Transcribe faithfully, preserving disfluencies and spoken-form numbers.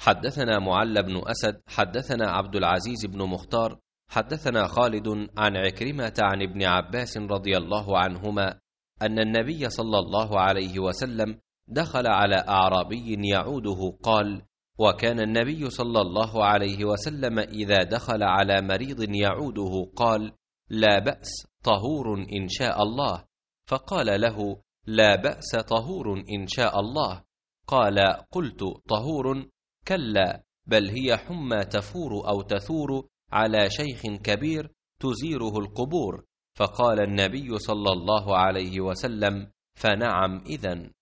حدثنا معل بن أسد حدثنا عبد العزيز بن مختار حدثنا خالد عن عكرمة عن ابن عباس رضي الله عنهما أن النبي صلى الله عليه وسلم دخل على أعرابي يعوده قال: وكان النبي صلى الله عليه وسلم إذا دخل على مريض يعوده قال: لا بأس، طهور إن شاء الله. فقال له: لا بأس، طهور إن شاء الله. قال: قلت: طهور؟ كلا، بل هي حمى تفور أو تثور على شيخ كبير تزيره القبور. فقال النبي صلى الله عليه وسلم: فنعم إذن.